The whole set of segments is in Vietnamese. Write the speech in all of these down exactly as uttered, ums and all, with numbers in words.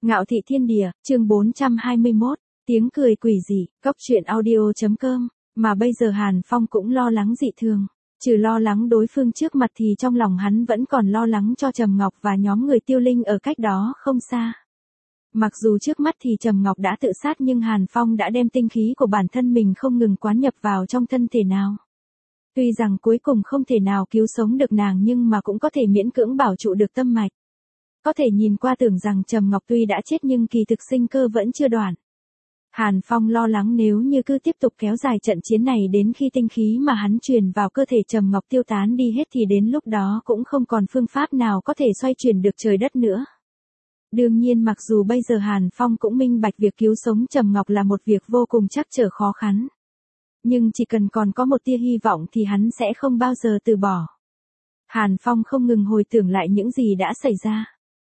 Ngạo thị thiên địa, chương bốn trăm hai mươi mốt, tiếng cười quỷ dị, cóc truyện audio.com, mà bây giờ Hàn Phong cũng lo lắng dị thường. Trừ lo lắng đối phương trước mặt thì trong lòng hắn vẫn còn lo lắng cho Trầm Ngọc và nhóm người Tiêu Linh ở cách đó không xa. Mặc dù trước mắt thì Trầm Ngọc đã tự sát nhưng Hàn Phong đã đem tinh khí của bản thân mình không ngừng quán nhập vào trong thân thể nào. Tuy rằng cuối cùng không thể nào cứu sống được nàng nhưng mà cũng có thể miễn cưỡng bảo trụ được tâm mạch. Có thể nhìn qua tưởng rằng Trầm Ngọc tuy đã chết nhưng kỳ thực sinh cơ vẫn chưa đoạn. Hàn Phong lo lắng nếu như cứ tiếp tục kéo dài trận chiến này đến khi tinh khí mà hắn truyền vào cơ thể Trầm Ngọc tiêu tán đi hết thì đến lúc đó cũng không còn phương pháp nào có thể xoay chuyển được trời đất nữa. Đương nhiên mặc dù bây giờ Hàn Phong cũng minh bạch việc cứu sống Trầm Ngọc là một việc vô cùng trắc trở khó khăn. Nhưng chỉ cần còn có một tia hy vọng thì hắn sẽ không bao giờ từ bỏ. Hàn Phong không ngừng hồi tưởng lại những gì đã xảy ra.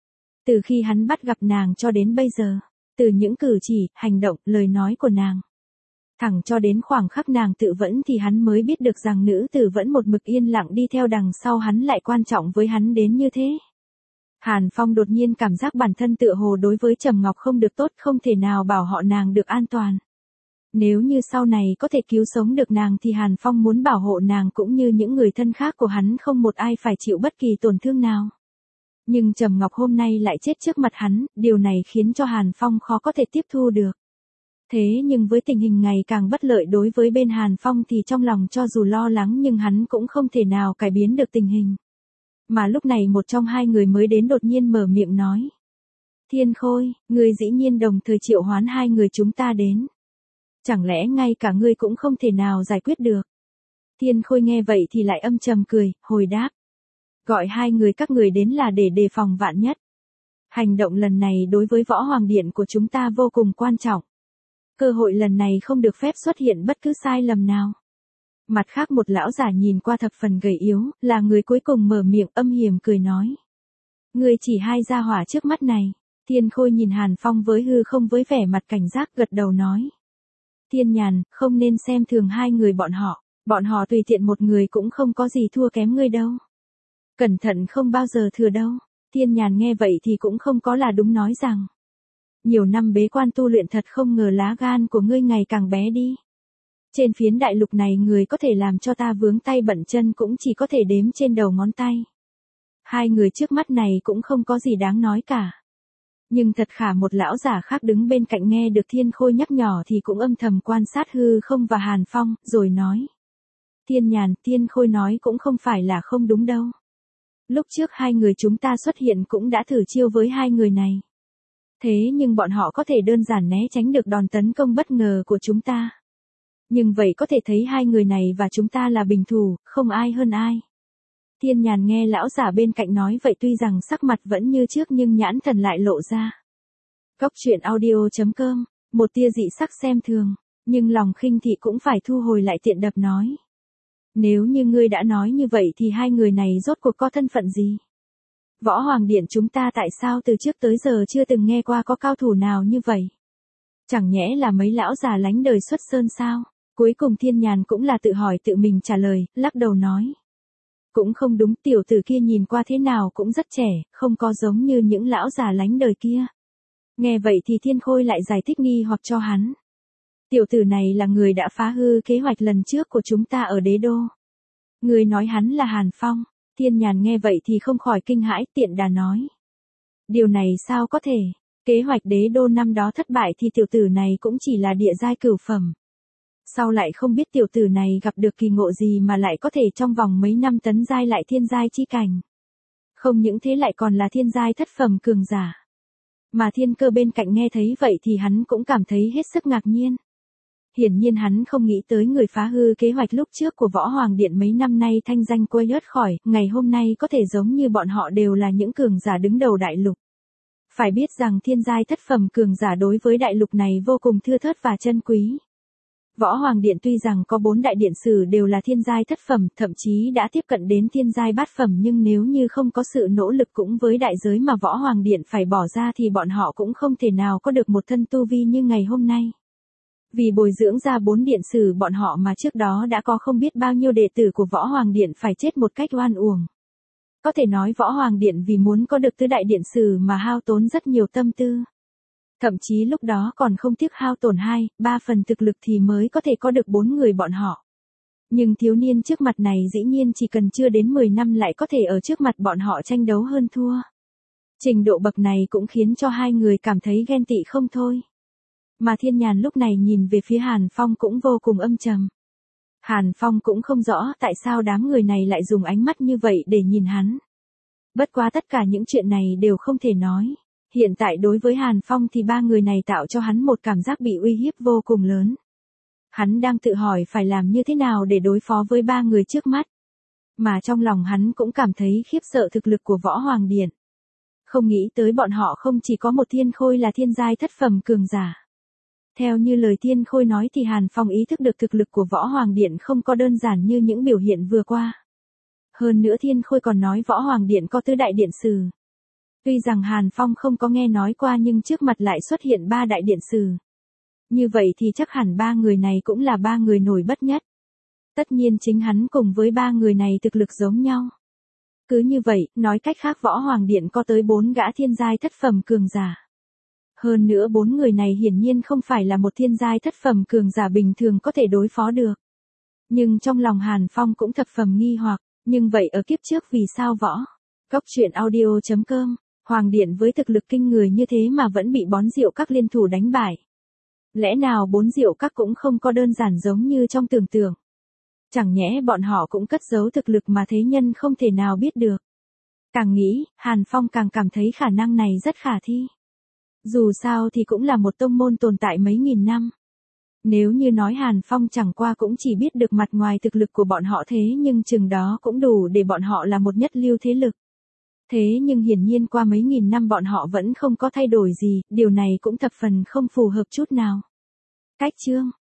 Từ khi hắn bắt gặp nàng cho đến bây giờ, từ những cử chỉ, hành động, lời nói của nàng. Thẳng cho đến khoảng khắc nàng tự vẫn thì hắn mới biết được rằng nữ tử vẫn một mực yên lặng đi theo đằng sau hắn lại quan trọng với hắn đến như thế. Hàn Phong đột nhiên cảm giác bản thân tựa hồ đối với Trầm Ngọc không được tốt, không thể nào bảo họ nàng được an toàn. Nếu như sau này có thể cứu sống được nàng thì Hàn Phong muốn bảo hộ nàng cũng như những người thân khác của hắn không một ai phải chịu bất kỳ tổn thương nào. Nhưng Trầm Ngọc hôm nay lại chết trước mặt hắn, điều này khiến cho Hàn Phong khó có thể tiếp thu được. Thế nhưng với tình hình ngày càng bất lợi đối với bên Hàn Phong thì trong lòng cho dù lo lắng nhưng hắn cũng không thể nào cải biến được tình hình. Mà lúc này một trong hai người mới đến đột nhiên mở miệng nói. Thiên Khôi, ngươi dĩ nhiên đồng thời triệu hoán hai người chúng ta đến. Chẳng lẽ ngay cả ngươi cũng không thể nào giải quyết được. Thiên Khôi nghe vậy thì lại âm trầm cười, hồi đáp. Gọi hai người các người đến là để đề phòng vạn nhất. Hành động lần này đối với Võ Hoàng Điện của chúng ta vô cùng quan trọng. Cơ hội lần này không được phép xuất hiện bất cứ sai lầm nào. Mặt khác một lão giả nhìn qua thập phần gầy yếu, là người cuối cùng mở miệng âm hiểm cười nói. Người chỉ hai gia hỏa trước mắt này. Thiên Khôi nhìn Hàn Phong với hư không với vẻ mặt cảnh giác gật đầu nói. Thiên Nhàn, không nên xem thường hai người bọn họ. Bọn họ tùy tiện một người cũng không có gì thua kém ngươi đâu. Cẩn thận không bao giờ thừa đâu. Thiên Nhàn nghe vậy thì cũng không có là đúng nói rằng. Nhiều năm bế quan tu luyện thật không ngờ lá gan của ngươi ngày càng bé đi. Trên phiến đại lục này người có thể làm cho ta vướng tay bận chân cũng chỉ có thể đếm trên đầu ngón tay. Hai người trước mắt này cũng không có gì đáng nói cả. Nhưng thật khả một lão giả khác đứng bên cạnh nghe được Thiên Khôi nhắc nhỏ thì cũng âm thầm quan sát hư không và Hàn Phong, rồi nói. Thiên Nhàn, Thiên Khôi nói cũng không phải là không đúng đâu. Lúc trước hai người chúng ta xuất hiện cũng đã thử chiêu với hai người này. Thế nhưng bọn họ có thể đơn giản né tránh được đòn tấn công bất ngờ của chúng ta. Nhưng vậy có thể thấy hai người này và chúng ta là bình thủ, không ai hơn ai. Thiên Nhàn nghe lão giả bên cạnh nói vậy tuy rằng sắc mặt vẫn như trước nhưng nhãn thần lại lộ ra. Cóc truyện audio.com, một tia dị sắc xem thường, nhưng lòng khinh thị cũng phải thu hồi lại tiện đập nói. Nếu như ngươi đã nói như vậy thì hai người này rốt cuộc có thân phận gì? Võ Hoàng Điện chúng ta tại sao từ trước tới giờ chưa từng nghe qua có cao thủ nào như vậy? Chẳng nhẽ là mấy lão già lánh đời xuất sơn sao? Cuối cùng Thiên Nhàn cũng là tự hỏi tự mình trả lời, lắc đầu nói. Cũng không đúng, tiểu tử kia nhìn qua thế nào cũng rất trẻ, không có giống như những lão già lánh đời kia. Nghe vậy thì Thiên Khôi lại giải thích nghi hoặc cho hắn. Tiểu tử này là người đã phá hư kế hoạch lần trước của chúng ta ở đế đô. Người nói hắn là Hàn Phong. Thiên Nhàn nghe vậy thì không khỏi kinh hãi, tiện đà nói. Điều này sao có thể? Kế hoạch đế đô năm đó thất bại thì tiểu tử này cũng chỉ là địa giai cửu phẩm. Sao lại không biết tiểu tử này gặp được kỳ ngộ gì mà lại có thể trong vòng mấy năm tấn giai lại thiên giai chi cảnh. Không những thế lại còn là thiên giai thất phẩm cường giả. Mà Thiên Cơ bên cạnh nghe thấy vậy thì hắn cũng cảm thấy hết sức ngạc nhiên. Hiển nhiên hắn không nghĩ tới người phá hư kế hoạch lúc trước của Võ Hoàng Điện mấy năm nay thanh danh quay lướt khỏi, ngày hôm nay có thể giống như bọn họ đều là những cường giả đứng đầu đại lục. Phải biết rằng thiên giai thất phẩm cường giả đối với đại lục này vô cùng thưa thớt và chân quý. Võ Hoàng Điện tuy rằng có bốn đại điện sử đều là thiên giai thất phẩm, thậm chí đã tiếp cận đến thiên giai bát phẩm nhưng nếu như không có sự nỗ lực cũng với đại giới mà Võ Hoàng Điện phải bỏ ra thì bọn họ cũng không thể nào có được một thân tu vi như ngày hôm nay. Vì bồi dưỡng ra bốn điện sử bọn họ mà trước đó đã có không biết bao nhiêu đệ tử của Võ Hoàng Điện phải chết một cách oan uổng. Có thể nói Võ Hoàng Điện vì muốn có được tứ đại điện sử mà hao tốn rất nhiều tâm tư. Thậm chí lúc đó còn không tiếc hao tổn hai, ba phần thực lực thì mới có thể có được bốn người bọn họ. Nhưng thiếu niên trước mặt này dĩ nhiên chỉ cần chưa đến mười năm lại có thể ở trước mặt bọn họ tranh đấu hơn thua. Trình độ bậc này cũng khiến cho hai người cảm thấy ghen tị không thôi. Mà Thiên Nhàn lúc này nhìn về phía Hàn Phong cũng vô cùng âm trầm. Hàn Phong cũng không rõ tại sao đám người này lại dùng ánh mắt như vậy để nhìn hắn. Bất quá tất cả những chuyện này đều không thể nói. Hiện tại đối với Hàn Phong thì ba người này tạo cho hắn một cảm giác bị uy hiếp vô cùng lớn. Hắn đang tự hỏi phải làm như thế nào để đối phó với ba người trước mắt. Mà trong lòng hắn cũng cảm thấy khiếp sợ thực lực của Võ Hoàng Điện. Không nghĩ tới bọn họ không chỉ có một thiên khôi là thiên giai thất phẩm cường giả. Theo như lời thiên khôi nói thì Hàn Phong ý thức được thực lực của Võ Hoàng Điện không có đơn giản như những biểu hiện vừa qua. Hơn nữa thiên khôi còn nói Võ Hoàng Điện có tứ đại điện sử. Tuy rằng Hàn Phong không có nghe nói qua nhưng trước mặt lại xuất hiện ba đại điện sử. Như vậy thì chắc hẳn ba người này cũng là ba người nổi bật nhất. Tất nhiên chính hắn cùng với ba người này thực lực giống nhau. Cứ như vậy, nói cách khác Võ Hoàng Điện có tới bốn gã thiên giai thất phẩm cường giả. Hơn nữa bốn người này hiển nhiên không phải là một thiên giai thất phẩm cường giả bình thường có thể đối phó được. Nhưng trong lòng Hàn Phong cũng thập phần nghi hoặc, nhưng vậy ở kiếp trước vì sao Võ? Cốc truyện audio chấm com, Hoàng Điện với thực lực kinh người như thế mà vẫn bị bón rượu các liên thủ đánh bại. Lẽ nào bốn rượu các cũng không có đơn giản giống như trong tưởng tượng. Chẳng nhẽ bọn họ cũng cất giấu thực lực mà thế nhân không thể nào biết được. Càng nghĩ, Hàn Phong càng cảm thấy khả năng này rất khả thi. Dù sao thì cũng là một tông môn tồn tại mấy nghìn năm. Nếu như nói Hàn Phong chẳng qua cũng chỉ biết được mặt ngoài thực lực của bọn họ thế nhưng chừng đó cũng đủ để bọn họ là một nhất lưu thế lực. Thế nhưng hiển nhiên qua mấy nghìn năm bọn họ vẫn không có thay đổi gì, điều này cũng thập phần không phù hợp chút nào. Cách chương